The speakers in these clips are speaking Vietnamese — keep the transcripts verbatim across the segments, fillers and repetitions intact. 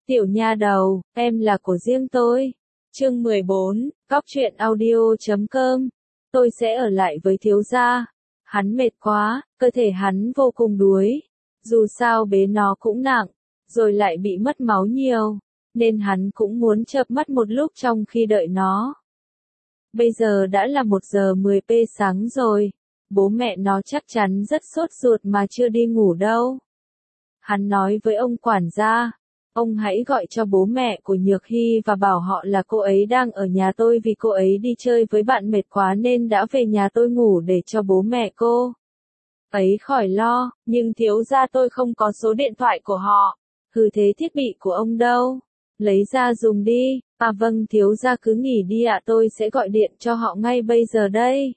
Tiểu nha đầu, em là của riêng tôi. Chương mười bốn, Cóc truyện audio chấm com. Tôi sẽ ở lại với thiếu gia. Hắn mệt quá, cơ thể hắn vô cùng đuối. Dù sao bế nó cũng nặng, rồi lại bị mất máu nhiều, nên hắn cũng muốn chợp mắt một lúc trong khi đợi nó. Bây giờ đã là một giờ mười p sáng rồi, bố mẹ nó chắc chắn rất sốt ruột mà chưa đi ngủ đâu. Hắn nói với ông quản gia, ông hãy gọi cho bố mẹ của Nhược Hy và bảo họ là cô ấy đang ở nhà tôi vì cô ấy đi chơi với bạn mệt quá nên đã về nhà tôi ngủ để cho bố mẹ cô ấy khỏi lo, nhưng thiếu gia tôi không có số điện thoại của họ. Hừ, thế thiết bị của ông đâu? Lấy ra dùng đi. À vâng, thiếu gia cứ nghỉ đi ạ, tôi sẽ gọi điện cho họ ngay bây giờ đây.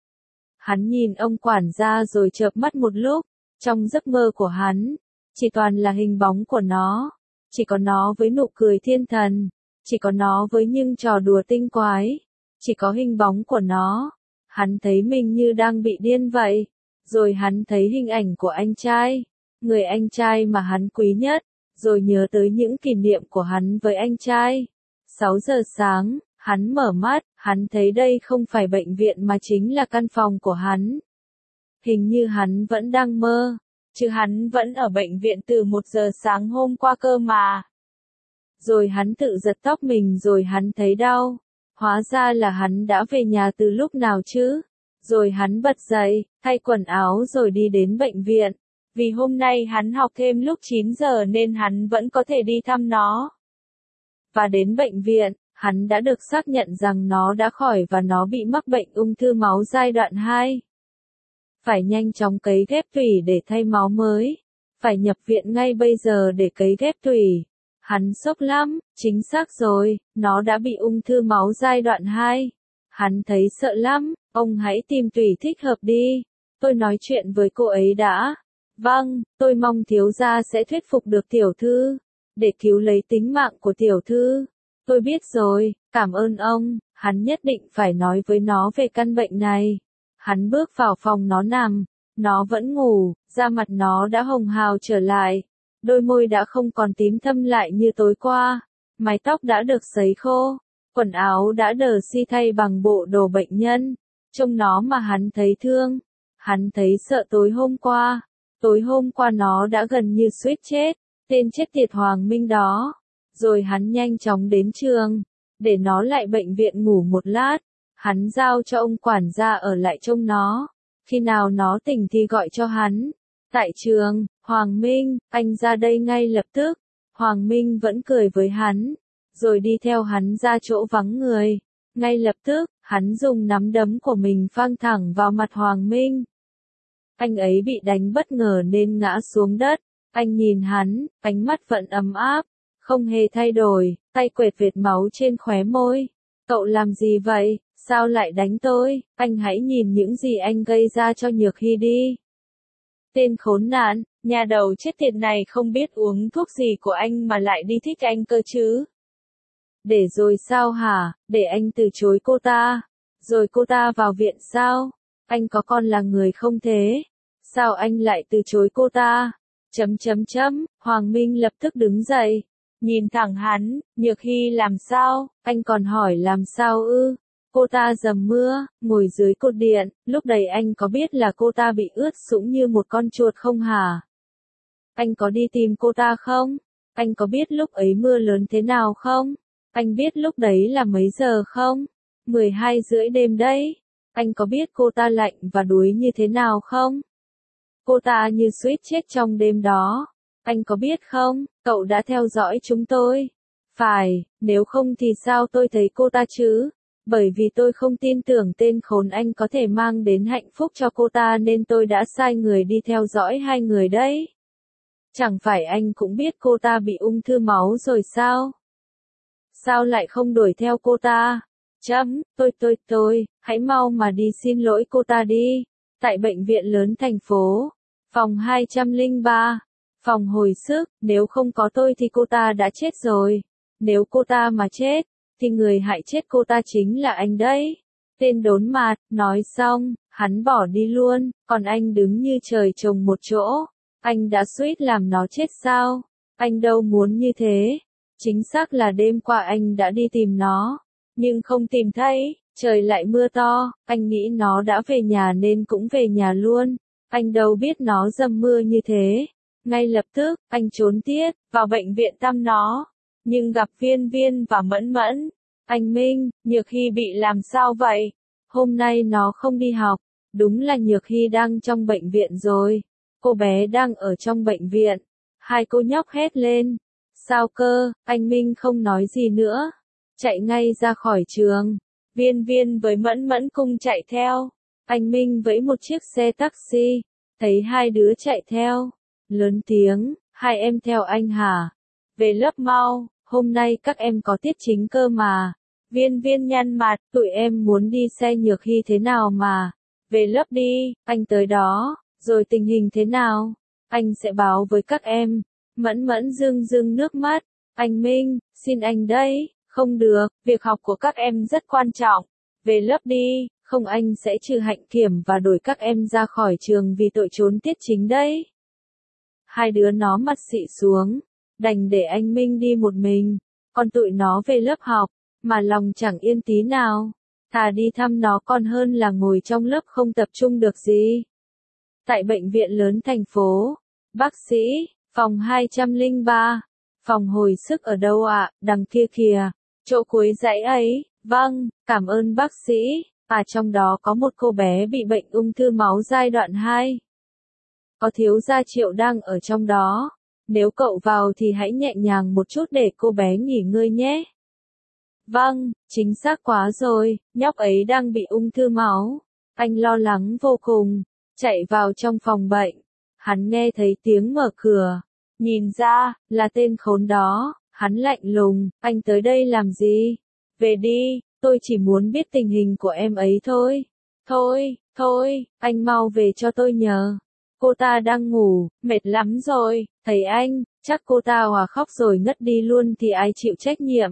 Hắn nhìn ông quản gia rồi chợp mắt một lúc, trong giấc mơ của hắn, chỉ toàn là hình bóng của nó, chỉ có nó với nụ cười thiên thần, chỉ có nó với những trò đùa tinh quái, chỉ có hình bóng của nó. Hắn thấy mình như đang bị điên vậy, rồi hắn thấy hình ảnh của anh trai, người anh trai mà hắn quý nhất, rồi nhớ tới những kỷ niệm của hắn với anh trai. sáu giờ sáng, hắn mở mắt, hắn thấy đây không phải bệnh viện mà chính là căn phòng của hắn. Hình như hắn vẫn đang mơ, chứ hắn vẫn ở bệnh viện từ một giờ sáng hôm qua cơ mà. Rồi hắn tự giật tóc mình rồi hắn thấy đau, hóa ra là hắn đã về nhà từ lúc nào chứ. Rồi hắn bật dậy, thay quần áo rồi đi đến bệnh viện. Vì hôm nay hắn học thêm lúc chín giờ nên hắn vẫn có thể đi thăm nó. Và đến bệnh viện, hắn đã được xác nhận rằng nó đã khỏi và nó bị mắc bệnh ung thư máu giai đoạn hai. Phải nhanh chóng cấy ghép tủy để thay máu mới. Phải nhập viện ngay bây giờ để cấy ghép tủy. Hắn sốc lắm, chính xác rồi, nó đã bị ung thư máu giai đoạn hai. Hắn thấy sợ lắm, ông hãy tìm tủy thích hợp đi. Tôi nói chuyện với cô ấy đã. Vâng, tôi mong thiếu gia sẽ thuyết phục được tiểu thư, để cứu lấy tính mạng của tiểu thư. Tôi biết rồi, cảm ơn ông. Hắn nhất định phải nói với nó về căn bệnh này. Hắn bước vào phòng nó nằm, nó vẫn ngủ, da mặt nó đã hồng hào trở lại, đôi môi đã không còn tím thâm lại như tối qua, mái tóc đã được sấy khô, quần áo đã đờ si thay bằng bộ đồ bệnh nhân. Trông nó mà hắn thấy thương, hắn thấy sợ tối hôm qua, tối hôm qua nó đã gần như suýt chết, tên chết tiệt Hoàng Minh đó. Rồi hắn nhanh chóng đến trường, để nó lại bệnh viện ngủ một lát. Hắn giao cho ông quản gia ở lại trông nó, khi nào nó tỉnh thì gọi cho hắn. Tại trường, Hoàng Minh, anh ra đây ngay lập tức. Hoàng Minh vẫn cười với hắn, rồi đi theo hắn ra chỗ vắng người. Ngay lập tức, hắn dùng nắm đấm của mình phang thẳng vào mặt Hoàng Minh. Anh ấy bị đánh bất ngờ nên ngã xuống đất. Anh nhìn hắn, ánh mắt vẫn ấm áp, không hề thay đổi, tay quệt vệt máu trên khóe môi. Cậu làm gì vậy? Sao lại đánh tôi? Anh hãy nhìn những gì anh gây ra cho Nhược Hy đi. Tên khốn nạn, nhà đầu chết tiệt này không biết uống thuốc gì của anh mà lại đi thích anh cơ chứ. Để rồi sao hả? Để anh từ chối cô ta. Rồi cô ta vào viện sao? Anh có con là người không thế? Sao anh lại từ chối cô ta? Chấm chấm chấm, Hoàng Minh lập tức đứng dậy. Nhìn thẳng hắn, Nhược Hy làm sao? Anh còn hỏi làm sao ư? Cô ta dầm mưa, ngồi dưới cột điện, lúc đấy anh có biết là cô ta bị ướt sũng như một con chuột không hả? Anh có đi tìm cô ta không? Anh có biết lúc ấy mưa lớn thế nào không? Anh biết lúc đấy là mấy giờ không? mười hai rưỡi đêm đấy. Anh có biết cô ta lạnh và đuối như thế nào không? Cô ta như suýt chết trong đêm đó. Anh có biết không, cậu đã theo dõi chúng tôi. Phải, nếu không thì sao tôi thấy cô ta chứ? Bởi vì tôi không tin tưởng tên khốn anh có thể mang đến hạnh phúc cho cô ta nên tôi đã sai người đi theo dõi hai người đấy. Chẳng phải anh cũng biết cô ta bị ung thư máu rồi sao? Sao lại không đuổi theo cô ta? Chấm, tôi tôi tôi, hãy mau mà đi xin lỗi cô ta đi. Tại bệnh viện lớn thành phố, phòng hai trăm lẻ ba, phòng hồi sức, nếu không có tôi thì cô ta đã chết rồi. Nếu cô ta mà chết, thì người hại chết cô ta chính là anh đấy. Tên đốn mạt, nói xong, hắn bỏ đi luôn, còn anh đứng như trời trồng một chỗ. Anh đã suýt làm nó chết sao? Anh đâu muốn như thế. Chính xác là đêm qua anh đã đi tìm nó, nhưng không tìm thấy, trời lại mưa to, anh nghĩ nó đã về nhà nên cũng về nhà luôn. Anh đâu biết nó dầm mưa như thế. Ngay lập tức, anh trốn tiết, vào bệnh viện thăm nó. Nhưng gặp Viên Viên và Mẫn Mẫn. Anh Minh, Nhược Hy bị làm sao vậy? Hôm nay nó không đi học. Đúng là Nhược Hy đang trong bệnh viện rồi. Cô bé đang ở trong bệnh viện. Hai cô nhóc hét lên. Sao cơ? Anh Minh không nói gì nữa. Chạy ngay ra khỏi trường. Viên Viên với Mẫn Mẫn cùng chạy theo. Anh Minh vẫy một chiếc xe taxi. Thấy hai đứa chạy theo. Lớn tiếng, hai em theo anh hả? Về lớp mau, hôm nay các em có tiết chính cơ mà. Viên Viên nhăn mặt, tụi em muốn đi xe Nhược Hy thế nào mà. Về lớp đi, anh tới đó, rồi tình hình thế nào? Anh sẽ báo với các em. Mẫn Mẫn rưng rưng nước mắt. Anh Minh, xin anh đấy, không được, việc học của các em rất quan trọng. Về lớp đi, không anh sẽ trừ hạnh kiểm và đuổi các em ra khỏi trường vì tội trốn tiết chính đấy. Hai đứa nó mặt xị xuống, đành để anh Minh đi một mình, còn tụi nó về lớp học, mà lòng chẳng yên tí nào. Thà đi thăm nó còn hơn là ngồi trong lớp không tập trung được gì. Tại bệnh viện lớn thành phố, bác sĩ, phòng hai không ba, phòng hồi sức ở đâu ạ? À? Đằng kia kìa, chỗ cuối dãy ấy. Vâng, cảm ơn bác sĩ. À, trong đó có một cô bé bị bệnh ung thư máu giai đoạn hai. Có thiếu gia Triệu đang ở trong đó. Nếu cậu vào thì hãy nhẹ nhàng một chút để cô bé nghỉ ngơi nhé. Vâng, chính xác quá rồi, nhóc ấy đang bị ung thư máu. Anh lo lắng vô cùng, chạy vào trong phòng bệnh. Hắn nghe thấy tiếng mở cửa. Nhìn ra, là tên khốn đó. Hắn lạnh lùng, anh tới đây làm gì? Về đi, tôi chỉ muốn biết tình hình của em ấy thôi. Thôi, thôi, anh mau về cho tôi nhờ. Cô ta đang ngủ, mệt lắm rồi, thấy anh, chắc cô ta hòa khóc rồi ngất đi luôn thì ai chịu trách nhiệm.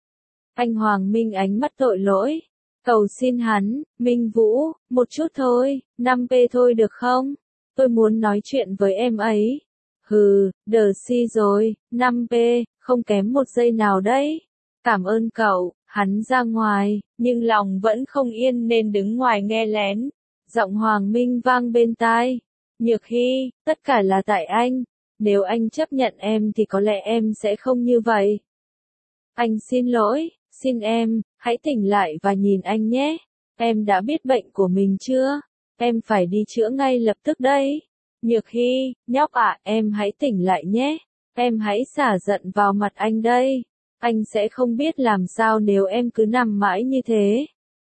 Anh Hoàng Minh ánh mắt tội lỗi. Cầu xin hắn, Minh Vũ, một chút thôi, năm p thôi được không? Tôi muốn nói chuyện với em ấy. Hừ, đờ si rồi, năm p, không kém một giây nào đấy. Cảm ơn cậu, hắn ra ngoài, nhưng lòng vẫn không yên nên đứng ngoài nghe lén. Giọng Hoàng Minh vang bên tai. Nhược Hy, tất cả là tại anh. Nếu anh chấp nhận em thì có lẽ em sẽ không như vậy. Anh xin lỗi, xin em, hãy tỉnh lại và nhìn anh nhé. Em đã biết bệnh của mình chưa? Em phải đi chữa ngay lập tức đấy. Nhược Hy, nhóc ạ, em hãy tỉnh lại nhé. Em hãy xả giận vào mặt anh đây. Anh sẽ không biết làm sao nếu em cứ nằm mãi như thế.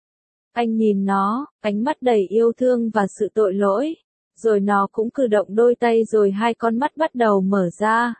Anh nhìn nó, ánh mắt đầy yêu thương và sự tội lỗi. Rồi nó cũng cử động đôi tay rồi hai con mắt bắt đầu mở ra.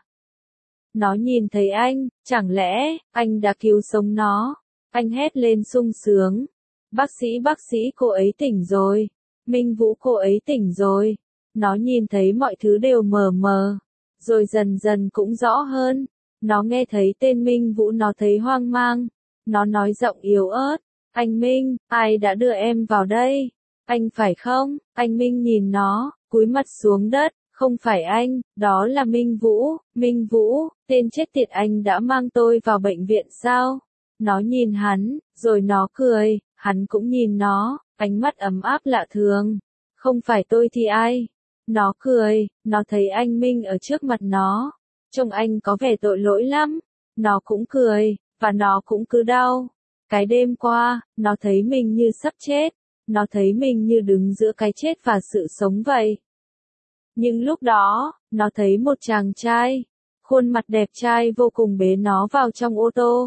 Nó nhìn thấy anh, chẳng lẽ, anh đã cứu sống nó. Anh hét lên sung sướng. Bác sĩ bác sĩ cô ấy tỉnh rồi. Minh Vũ cô ấy tỉnh rồi. Nó nhìn thấy mọi thứ đều mờ mờ. Rồi dần dần cũng rõ hơn. Nó nghe thấy tên Minh Vũ nó thấy hoang mang. Nó nói giọng yếu ớt. Anh Minh, ai đã đưa em vào đây? Anh phải không? Anh Minh nhìn nó, cúi mặt xuống đất. Không phải anh, đó là Minh Vũ. Minh Vũ, tên chết tiệt anh đã mang tôi vào bệnh viện sao? Nó nhìn hắn, rồi nó cười. Hắn cũng nhìn nó, ánh mắt ấm áp lạ thường. Không phải tôi thì ai? Nó cười, nó thấy anh Minh ở trước mặt nó. Trông anh có vẻ tội lỗi lắm. Nó cũng cười, và nó cũng cứ đau. Cái đêm qua, nó thấy mình như sắp chết. Nó thấy mình như đứng giữa cái chết và sự sống vậy. Nhưng lúc đó, nó thấy một chàng trai. Khuôn mặt đẹp trai vô cùng bế nó vào trong ô tô.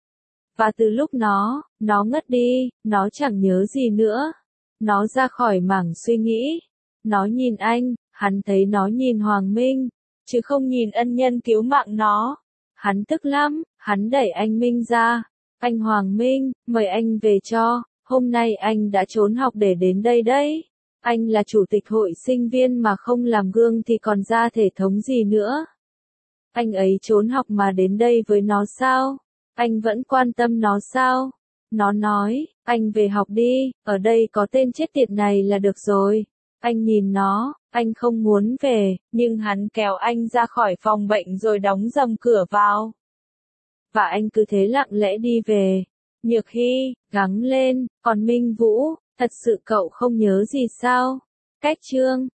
Và từ lúc nó, nó ngất đi, nó chẳng nhớ gì nữa. Nó ra khỏi mảng suy nghĩ. Nó nhìn anh, hắn thấy nó nhìn Hoàng Minh, chứ không nhìn ân nhân cứu mạng nó. Hắn tức lắm, hắn đẩy anh Minh ra. Anh Hoàng Minh, mời anh về cho, hôm nay anh đã trốn học để đến đây đấy. Anh là chủ tịch hội sinh viên mà không làm gương thì còn ra thể thống gì nữa. Anh ấy trốn học mà đến đây với nó sao? Anh vẫn quan tâm nó sao? Nó nói, anh về học đi, ở đây có tên chết tiệt này là được rồi. Anh nhìn nó, anh không muốn về, nhưng hắn kéo anh ra khỏi phòng bệnh rồi đóng dầm cửa vào. và anh cứ thế lặng lẽ đi về. Nhược Hy, gắng lên, còn Minh Vũ, thật sự cậu không nhớ gì sao? Cách chương